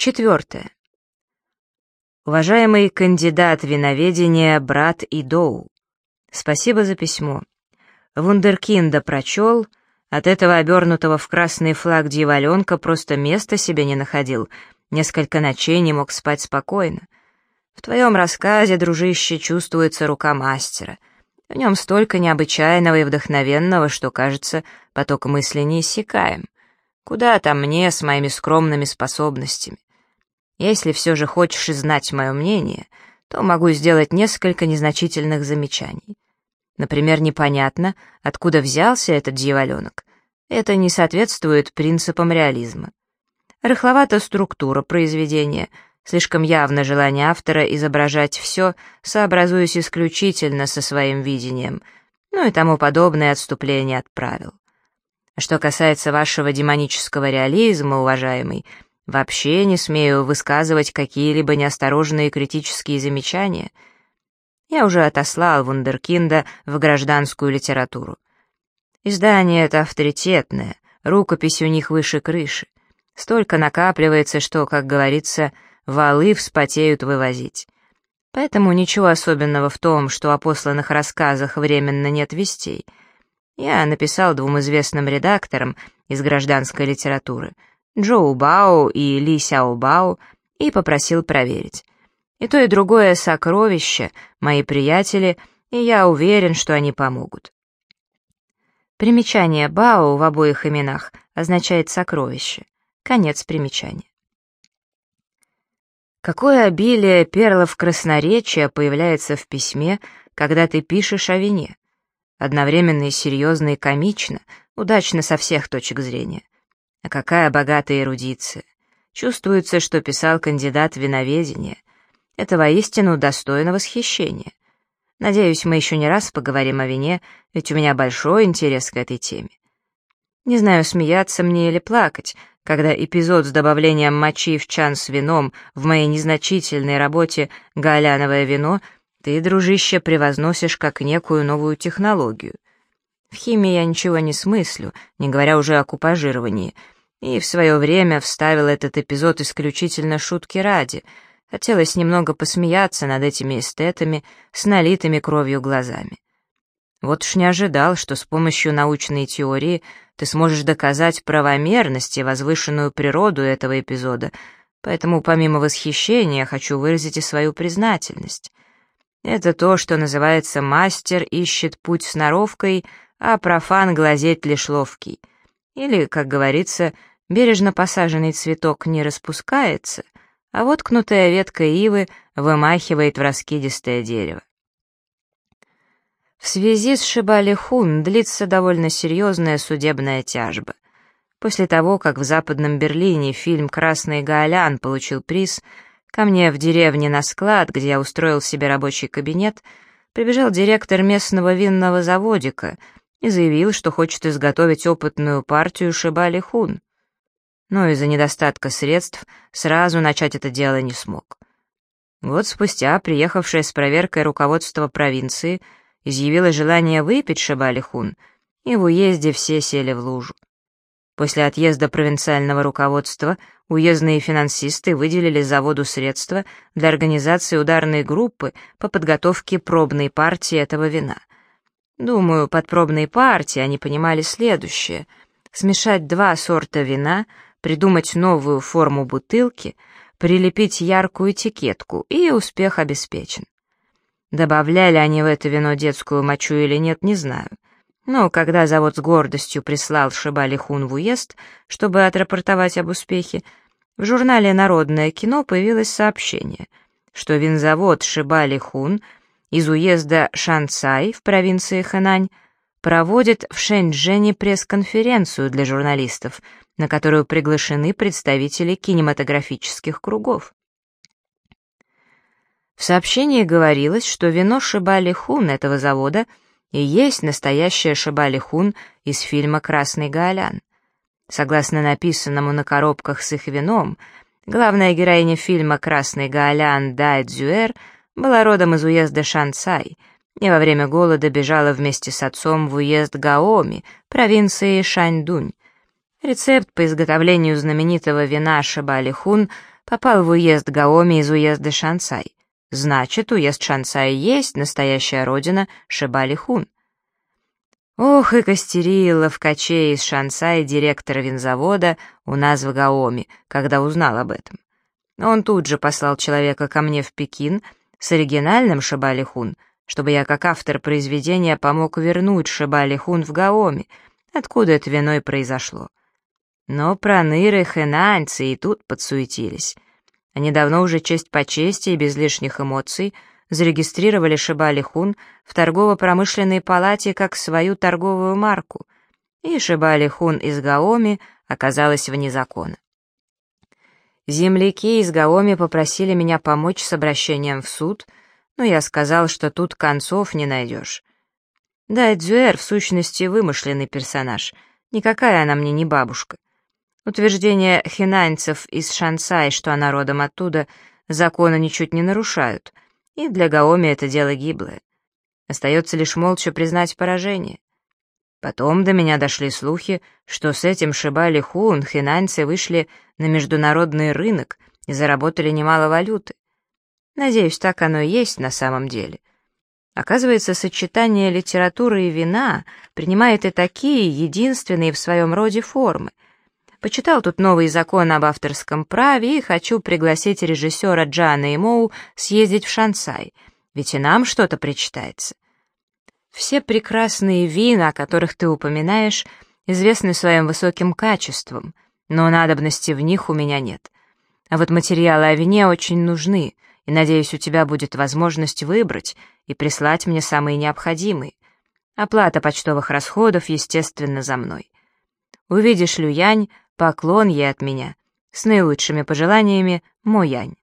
4. Уважаемый кандидат виноведения брат Идоу, спасибо за письмо. Вундеркинда прочел, от этого обернутого в красный флаг дьяволенка просто места себе не находил, несколько ночей не мог спать спокойно. В твоем рассказе, дружище, чувствуется рука мастера. В нем столько необычайного и вдохновенного, что, кажется, поток мысли неиссякаем. Куда там мне с моими скромными способностями? Если все же хочешь знать мое мнение, то могу сделать несколько незначительных замечаний. Например, непонятно, откуда взялся этот дьяволенок. Это не соответствует принципам реализма. Рыхловата структура произведения, слишком явно желание автора изображать все, сообразуясь исключительно со своим видением, ну и тому подобное отступление от правил. Что касается вашего демонического реализма, уважаемый, вообще не смею высказывать какие-либо неосторожные критические замечания. Я уже отослал вундеркинда в гражданскую литературу. Издание это авторитетное, рукопись у них выше крыши. Столько накапливается, что, как говорится, валы вспотеют вывозить. Поэтому ничего особенного в том, что о посланных рассказах временно нет вестей. Я написал двум известным редакторам из гражданской литературы, Джоу Бао и Ли Сяо Бао, и попросил проверить. И то, и другое сокровище, мои приятели, и я уверен, что они помогут. Примечание Бао в обоих именах означает «сокровище». Конец примечания. Какое обилие перлов красноречия появляется в письме, когда ты пишешь о вине. Одновременно и серьезно, и комично, удачно со всех точек зрения. А какая богатая эрудиция. Чувствуется, что писал кандидат виноведения. Это воистину достойно восхищения. Надеюсь, мы еще не раз поговорим о вине, ведь у меня большой интерес к этой теме. Не знаю, смеяться мне или плакать, когда эпизод с добавлением мочи в чан с вином в моей незначительной работе «Гаоляновое вино» ты, дружище, превозносишь как некую новую технологию. В химии я ничего не смыслю, не говоря уже о купажировании, и в свое время вставил этот эпизод исключительно шутки ради. Хотелось немного посмеяться над этими эстетами с налитыми кровью глазами. Вот уж не ожидал, что с помощью научной теории ты сможешь доказать правомерность и возвышенную природу этого эпизода, поэтому помимо восхищения хочу выразить и свою признательность. Это то, что называется «мастер ищет путь сноровкой, а профан глазеть лишь ловкий». Или, как говорится, бережно посаженный цветок не распускается, а воткнутая ветка ивы вымахивает в раскидистое дерево. В связи с Шибали-Хун длится довольно серьезная судебная тяжба. После того, как в Западном Берлине фильм «Красный Гаолян» получил приз, ко мне в деревне на склад, где я устроил себе рабочий кабинет, прибежал директор местного винного заводика и заявил, что хочет изготовить опытную партию Шибали-Хун. Но из-за недостатка средств сразу начать это дело не смог. Год спустя, приехавшее с проверкой руководство провинции изъявило желание выпить Шибали-Хун, и в уезде все сели в лужу. После отъезда провинциального руководства уездные финансисты выделили заводу средства для организации ударной группы по подготовке пробной партии этого вина. Думаю, под пробной партией они понимали следующее: смешать два сорта вина, придумать новую форму бутылки, прилепить яркую этикетку, и успех обеспечен. Добавляли они в это вино детскую мочу или нет, не знаю. Но когда завод с гордостью прислал Шибали-Хун в уезд, чтобы отрапортовать об успехе, в журнале «Народное кино» появилось сообщение, что винзавод Шибали-Хун из уезда Шанцай в провинции Хэнань проводит в Шэньчжэне пресс-конференцию для журналистов, на которую приглашены представители кинематографических кругов. В сообщении говорилось, что вино Шибали-Хун этого завода и есть настоящая Шибали-Хун из фильма «Красный Гаолян». Согласно написанному на коробках с их вином, главная героиня фильма «Красный Гаолян» Дай Цзюэр была родом из уезда Шанцай и во время голода бежала вместе с отцом в уезд Гаоми, провинции Шаньдунь. Рецепт по изготовлению знаменитого вина Шибали-Хун Попал в уезд Гаоми из уезда Шанцай. Значит, уезд Шанцай есть настоящая родина Шибали-Хун. Ох, и костерила в Каче из Шанцай директора винзавода у нас в Гаоми, когда узнал об этом. Он тут же послал человека ко мне в Пекин с оригинальным Шибали-Хун, чтобы я, как автор произведения, помог вернуть Шибали-Хун в Гаоми, откуда это вино и произошло. Но проныры, хэнаньцы и тут подсуетились. Они давно уже честь по чести и без лишних эмоций зарегистрировали Шибали-Хун в торгово-промышленной палате как свою торговую марку, и Шибали-Хун из Гаоми оказалась вне закона. Земляки из Гаоми попросили меня помочь с обращением в суд, но я сказал, что тут концов не найдешь. Да, Цзюэр в сущности вымышленный персонаж, никакая она мне не бабушка. Утверждения хинаньцев из Шанцай, что она родом оттуда, закона ничуть не нарушают, и для Гаоми это дело гиблое. Остается лишь молча признать поражение. Потом до меня дошли слухи, что с этим Шибали-Хун хинаньцы вышли на международный рынок и заработали немало валюты. Надеюсь, так оно и есть на самом деле. Оказывается, сочетание литературы и вина принимает и такие единственные в своем роде формы. Почитал тут новый закон об авторском праве и хочу пригласить режиссера Джана Имоу съездить в Шанцай, ведь и нам что-то причитается. Все прекрасные вина, о которых ты упоминаешь, известны своим высоким качеством, но надобности в них у меня нет. А вот материалы о вине очень нужны, и, надеюсь, у тебя будет возможность выбрать и прислать мне самые необходимые. Оплата почтовых расходов, естественно, за мной. Увидишь Люянь, поклон ей от меня. С наилучшими пожеланиями, Мо Янь.